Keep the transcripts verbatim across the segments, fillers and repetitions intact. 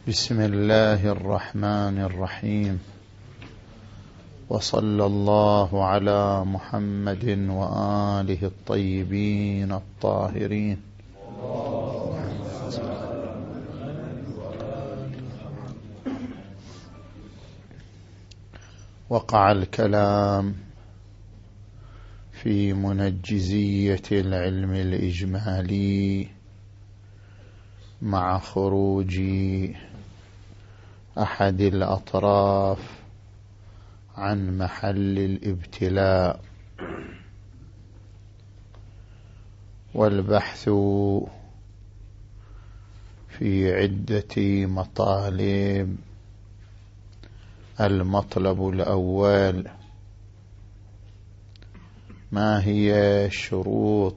بسم الله الرحمن الرحيم، وصلى الله على محمد وآله الطيبين الطاهرين. وقع الكلام في منجزية العلم الإجمالي مع خروج أحد الأطراف عن محل الابتلاء، والبحث في عدة مطالب. المطلب الأول: ما هي شروط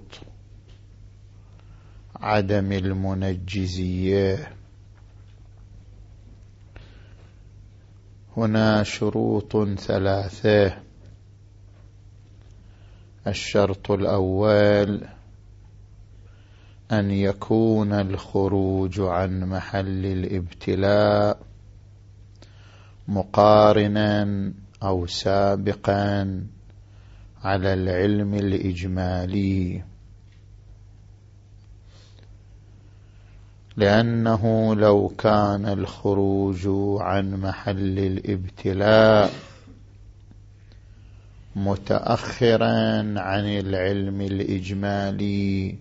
عدم المنجزية؟ هنا شروط ثلاثة. الشرط الأول: أن يكون الخروج عن محل الابتلاء مقارنا أو سابقا على العلم الإجمالي، لأنه لو كان الخروج عن محل الابتلاء متأخرا عن العلم الإجمالي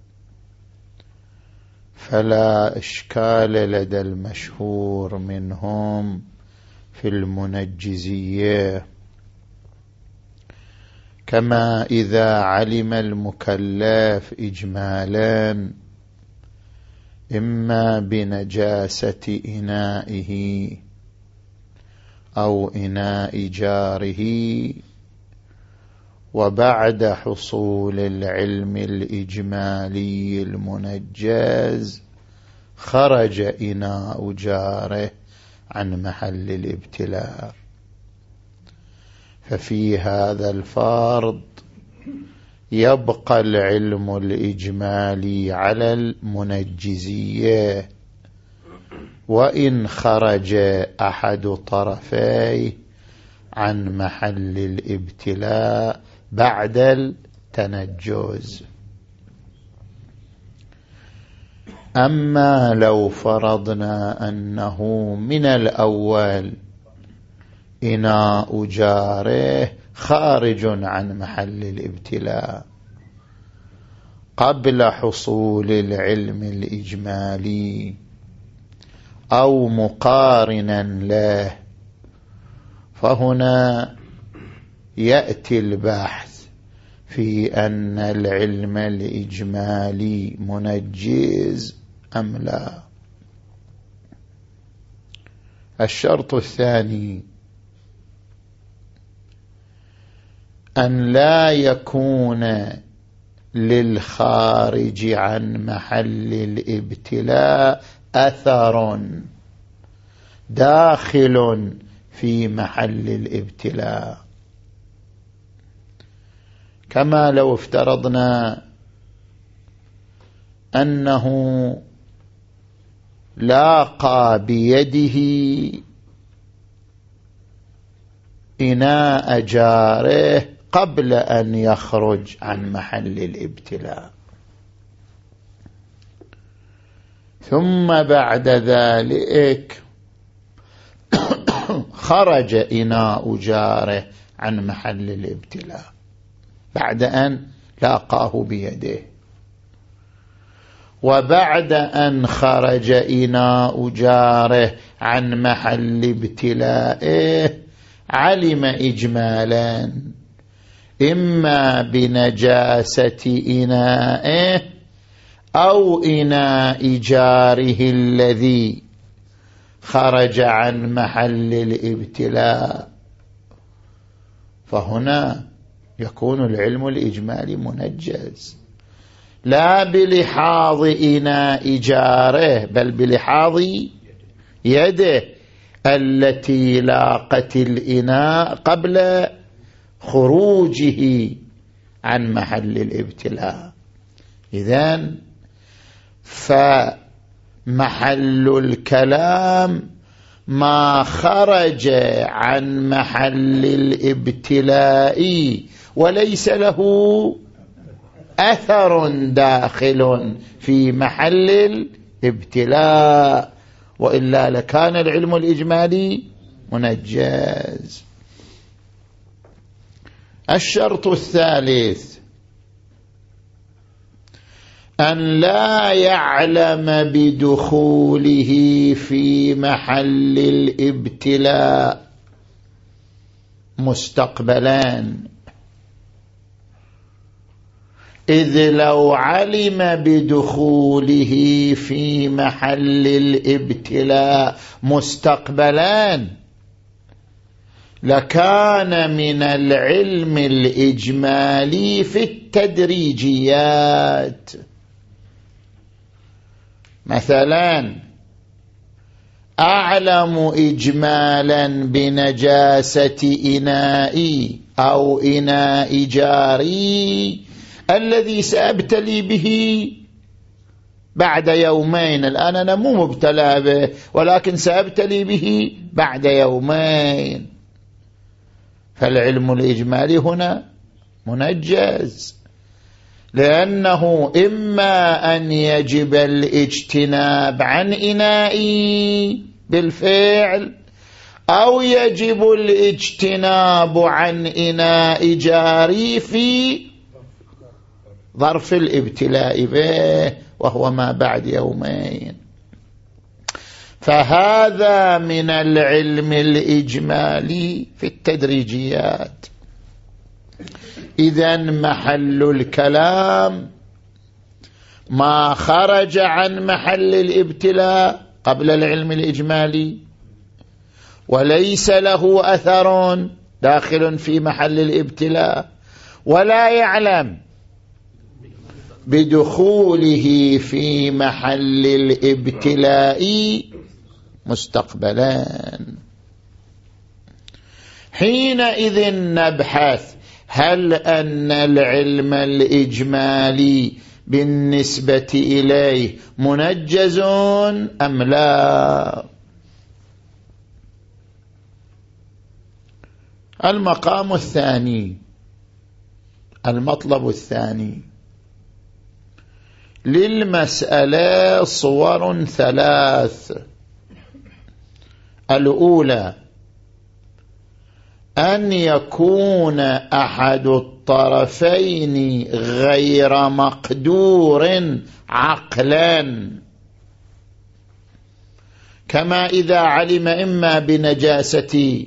فلا إشكال لدى المشهور منهم في المنجزية، كما إذا علم المكلف إجمالا إما بنجاسة إنائه أو إناء جاره، وبعد حصول العلم الإجمالي المنجز خرج إناء جاره عن محل الابتلاء، ففي هذا الفرض يبقى العلم الإجمالي على المنجزية، وإن خرج أحد طرفيه عن محل الابتلاء بعد التنجز. أما لو فرضنا أنه من الأول إناء جاره خارج عن محل الابتلاء قبل حصول العلم الإجمالي أو مقارنا له، فهنا يأتي البحث في أن العلم الإجمالي منجز أم لا. الشرط الثاني: أن لا يكون للخارج عن محل الابتلاء أثر داخل في محل الابتلاء، كما لو افترضنا أنه لاقى بيده إناء جاره قبل أن يخرج عن محل الابتلاء، ثم بعد ذلك خرج إناء جاره عن محل الابتلاء بعد أن لاقاه بيده، وبعد أن خرج إناء جاره عن محل ابتلائه علم إجمالا إما بنجاسة إنائه أو إناء جاره الذي خرج عن محل الابتلاء، فهنا يكون العلم الإجمالي منجز لا بلحاظ إناء جاره بل بلحاظ يده التي لاقت الإناء قبل خروجه عن محل الابتلاء. إذن فمن محل الكلام ما خرج عن محل الابتلاء وليس له أثر داخل في محل الابتلاء، وإلا لكان العلم الإجمالي منجز. الشرط الثالث أن لا يعلم بدخوله في محل الابتلاء مستقبلان، إذ لو علم بدخوله في محل الابتلاء مستقبلان لكان من العلم الإجمالي في التدريجيات. مثلا أعلم إجمالا بنجاسة إنائي أو إناء جاري الذي سأبتلي به بعد يومين. الآن أنا مو مبتلى به ولكن سأبتلي به بعد يومين، فالعلم الإجمالي هنا منجز، لأنه إما أن يجب الاجتناب عن إنائي بالفعل أو يجب الاجتناب عن إناء جاري في ظرف الابتلاء به وهو ما بعد يومين. فهذا من العلم الإجمالي في التدريجيات. إذن محل الكلام ما خرج عن محل الابتلاء قبل العلم الإجمالي وليس له أثر داخل في محل الابتلاء، ولا يعلم بدخوله في محل الابتلاء مستقبلان. حينئذ نبحث هل أن العلم الإجمالي بالنسبة إليه منجز أم لا؟ المقام الثاني، المطلب الثاني للمسألة صور ثلاث. الأولى أن يكون أحد الطرفين غير مقدور عقلا، كما إذا علم إما بنجاسة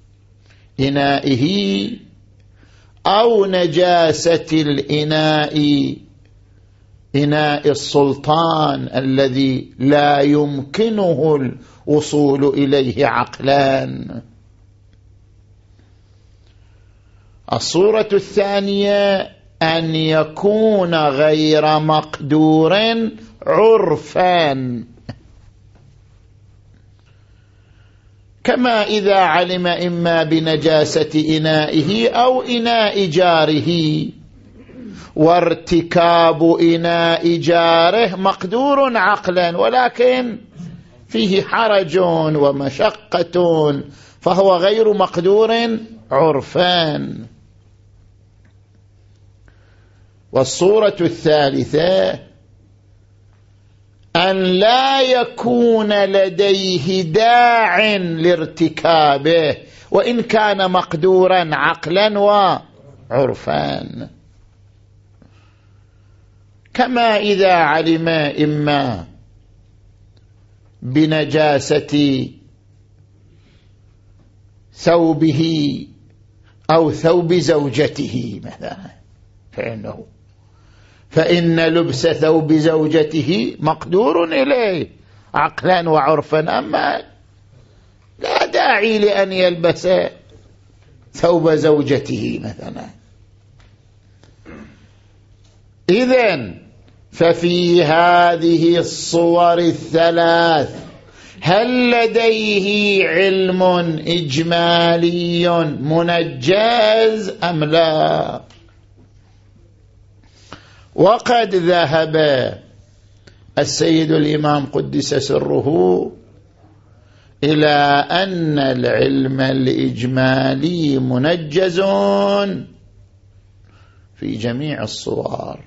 إنائه أو نجاسة الإناء إناء السلطان الذي لا يمكنه الوصول إليه عقلا. الصورة الثانية أن يكون غير مقدور عرفا، كما إذا علم إما بنجاسة إنائه أو إناء جاره، وارتكاب إناء جاره مقدور عقلا ولكن فيه حرج ومشقة فهو غير مقدور عرفا. والصورة الثالثة أن لا يكون لديه داع لارتكابه وإن كان مقدورا عقلا وعرفا، كما إذا علم إما بنجاسة ثوبه أو ثوب زوجته مثلا، فإنه فإن لبس ثوب زوجته مقدور إليه عقلا وعرفا، أما لا داعي لأن يلبس ثوب زوجته مثلا. إذن ففي هذه الصور الثلاث هل لديه علم إجمالي منجز أم لا؟ وقد ذهب السيد الإمام قدس سره إلى أن العلم الإجمالي منجز في جميع الصور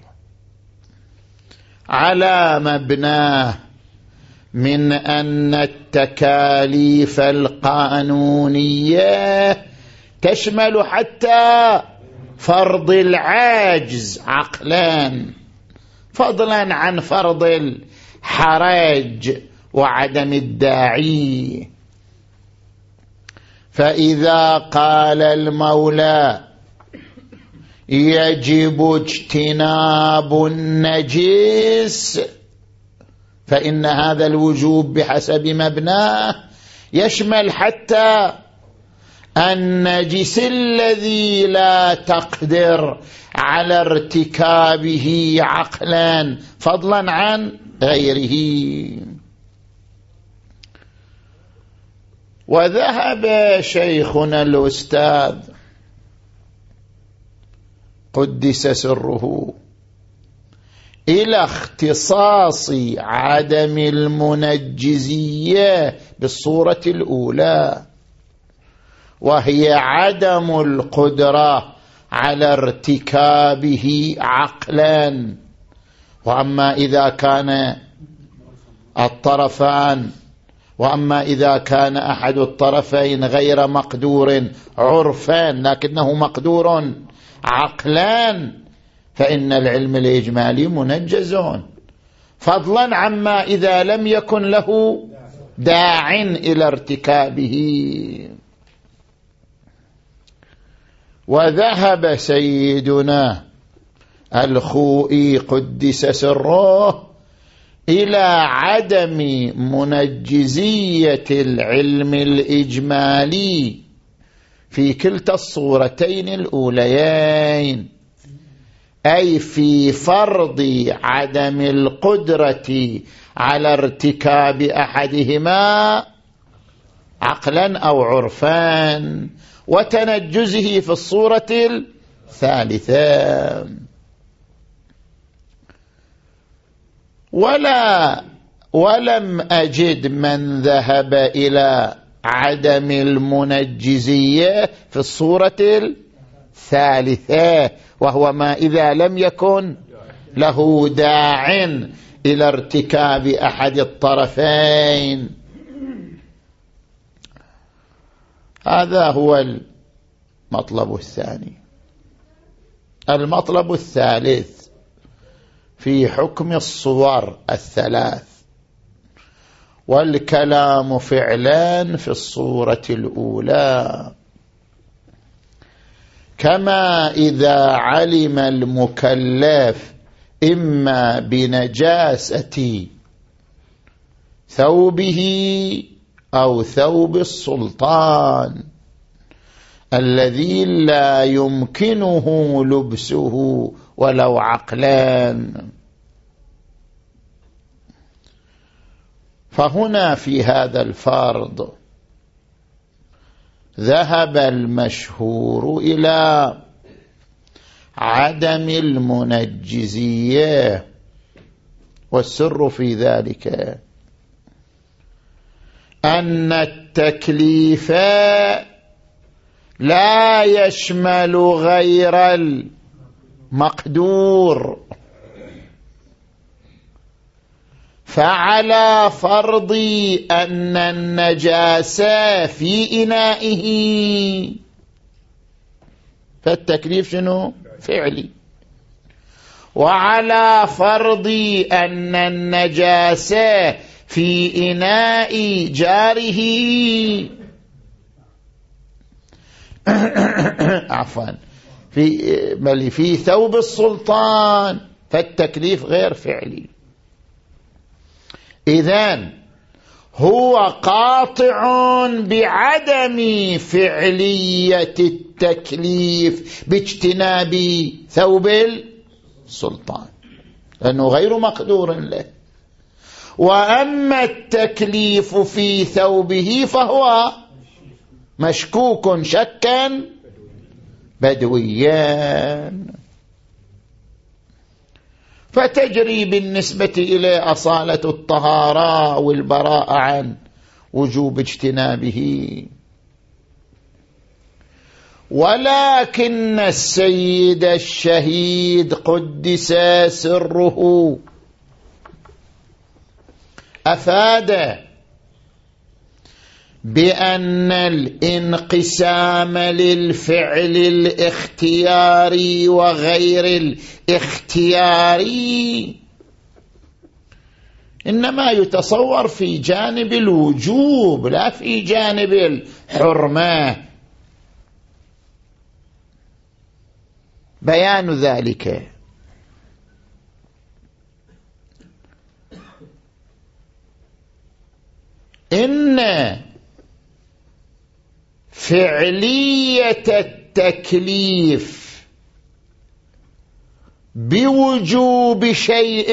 على مبناه من أن التكاليف القانونية تشمل حتى فرض العاجز عقلا، فضلا عن فرض الحرج وعدم الداعي. فإذا قال المولى يجب اجتناب النجس، فإن هذا الوجوب بحسب مبناه يشمل حتى النجس الذي لا تقدر على ارتكابه عقلا، فضلا عن غيره. وذهب شيخنا الأستاذ قدس سره إلى اختصاص عدم المنجزية بالصورة الأولى، وهي عدم القدرة على ارتكابه عقلا. وأما إذا كان الطرفان وأما إذا كان أحد الطرفين غير مقدور عرفا لكنه مقدور عقلا، فإن العلم الإجمالي منجز، فضلا عما إذا لم يكن له داع إلى ارتكابه. وذهب سيدنا الخوئي قدس سره إلى عدم منجزية العلم الإجمالي في كلتا الصورتين الأوليين، أي في فرض عدم القدرة على ارتكاب أحدهما عقلا أو عرفا، وتنجزه في الصورة الثالثة. ولا ولم أجد من ذهب إلى عدم المنجزية في الصورة الثالثة، وهو ما إذا لم يكن له داع إلى ارتكاب أحد الطرفين. هذا هو المطلب الثاني. المطلب الثالث في حكم الصور الثلاث، والكلام فعلا في الصورة الأولى. كما إذا علم المكلف إما بنجاسة ثوبه أو ثوب السلطان الذي لا يمكنه لبسه ولو عقلان، فهنا في هذا الفرض ذهب المشهور إلى عدم المنجزية، والسر في ذلك أن التكليف لا يشمل غير المقدور، فعلى فرض أن النجاسة في إنائه، فالتكليف شنو؟ فعلي. وعلى فرض أن النجاسة في إناء جاره عفوا في بل في ثوب السلطان، فالتكليف غير فعلي. إذن هو قاطع بعدم فعلية التكليف باجتناب ثوب السلطان، لأنه غير مقدور له. وأما التكليف في ثوبه فهو مشكوك شكا بدويا. فتجري بالنسبة إليه أصالة الطهارة والبراءة عن وجوب اجتنابه. ولكن السيد الشهيد قدس سره أفاد بأن الانقسام للفعل الاختياري وغير الاختياري إنما يتصور في جانب الوجوب لا في جانب الحرمة. بيان ذلك إن فعلية التكليف بوجوب شيء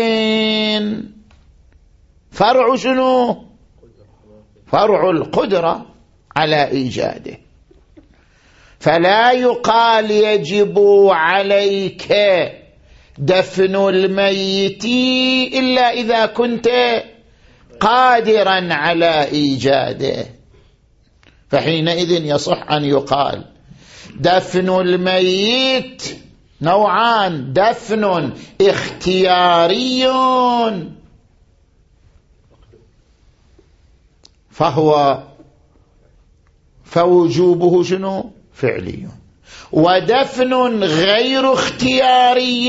فرع شنو؟ فرع القدرة على إيجاده. فلا يقال يجب عليك دفن الميت إلا إذا كنت قادرا على إيجاده، فحينئذ يصح أن يقال دفن الميت نوعان: دفن اختياري فهو فوجوبه شنو؟ فعلي، ودفن غير اختياري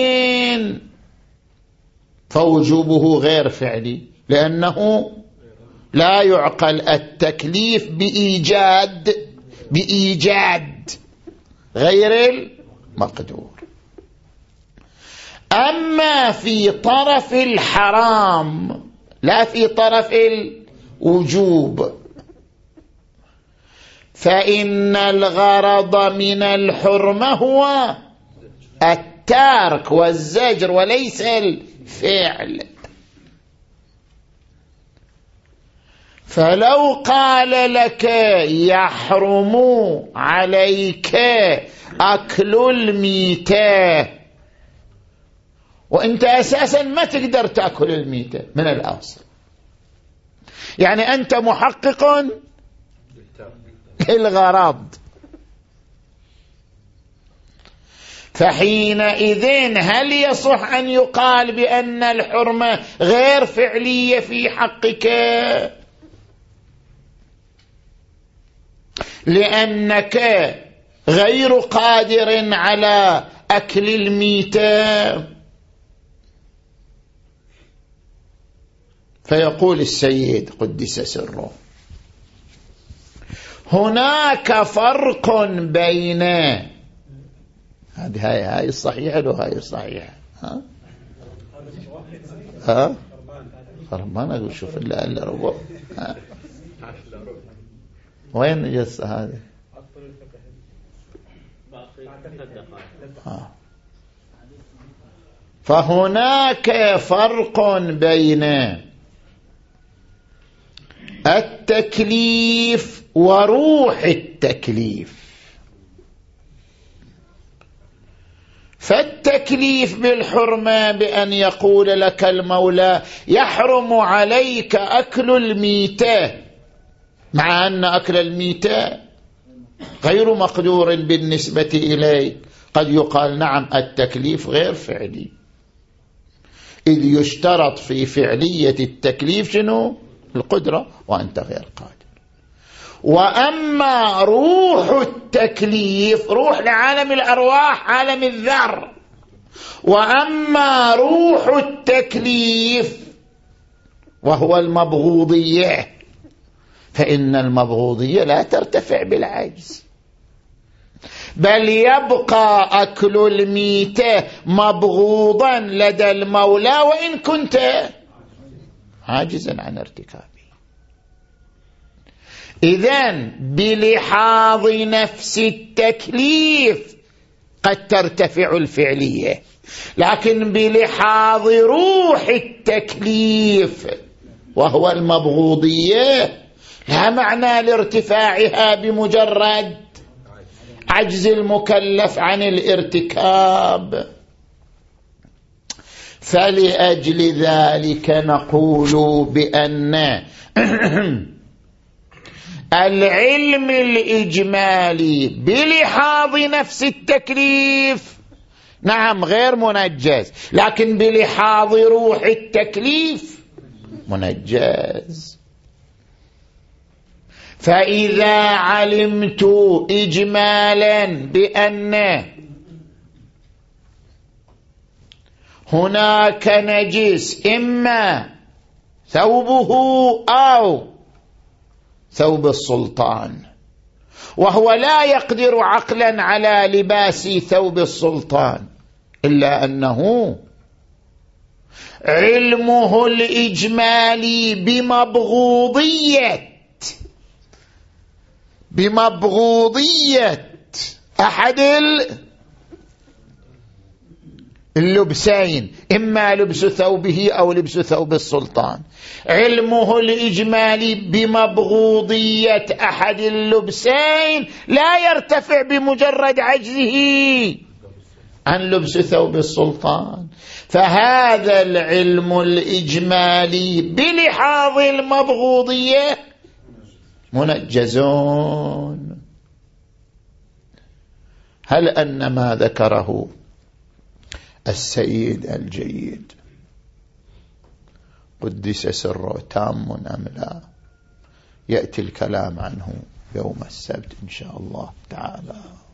فوجوبه غير فعلي، لأنه لا يعقل التكليف بإيجاد بإيجاد غير المقدور. أما في طرف الحرام لا في طرف الوجوب فإن الغرض من الحرمة هو الترك والزجر وليس الفعل. فلو قال لك يحرم عليك أكل الميتة وأنت أساسا ما تقدر تأكل الميتة من الأصل، يعني أنت محقق للغرض، فحينئذ هل يصح أن يقال بأن الحرمة غير فعلية في حقك لأنك غير قادر على أكل الميتة؟ فيقول السيد قدس سره: هناك فرق بين هذه هاي هاي الصحيحة وهاي الصحيحة. ها ها فرمان أقول شوف إلا إلا ربع. وين جس هذه؟ ها. فهناك فرق بين التكليف وروح التكليف. فالتكليف بالحرمة بأن يقول لك المولى يحرم عليك أكل الميتة، مع أن أكل الميتة غير مقدور بالنسبة إليك، قد يقال نعم التكليف غير فعلي، إذ يشترط في فعلية التكليف شنو؟ القدرة، وأنت غير قادر. وأما روح التكليف روح لعالم الأرواح عالم الذر، وأما روح التكليف وهو المبغوضية فإن المبغوضية لا ترتفع بالعجز، بل يبقى أكل الميتة مبغوضا لدى المولى وإن كنت عاجزا عن ارتكابه. إذن بلحاظ نفس التكليف قد ترتفع الفعلية، لكن بلحاظ روح التكليف وهو المبغوضية لا معنى لارتفاعها بمجرد عجز المكلف عن الارتكاب. فلأجل ذلك نقول بأن العلم الإجمالي بلحاظ نفس التكليف نعم غير منجز، لكن بلحاظ روح التكليف منجز. فإذا علمت إجمالا بأن هناك نجس إما ثوبه أو ثوب السلطان، وهو لا يقدر عقلا على لباس ثوب السلطان، إلا أنه علمه الإجمالي بمبغوضية بمبغوضية أحد اللبسين، إما لبس ثوبه أو لبس ثوب السلطان، علمه الإجمالي بمبغوضية أحد اللبسين لا يرتفع بمجرد عجزه عن لبس ثوب السلطان. فهذا العلم الإجمالي بلحاظ المبغوضية منجزون. هل أن ما ذكره السيد الجيد قدس سره تام أم لا؟ يأتي الكلام عنه يوم السبت إن شاء الله تعالى.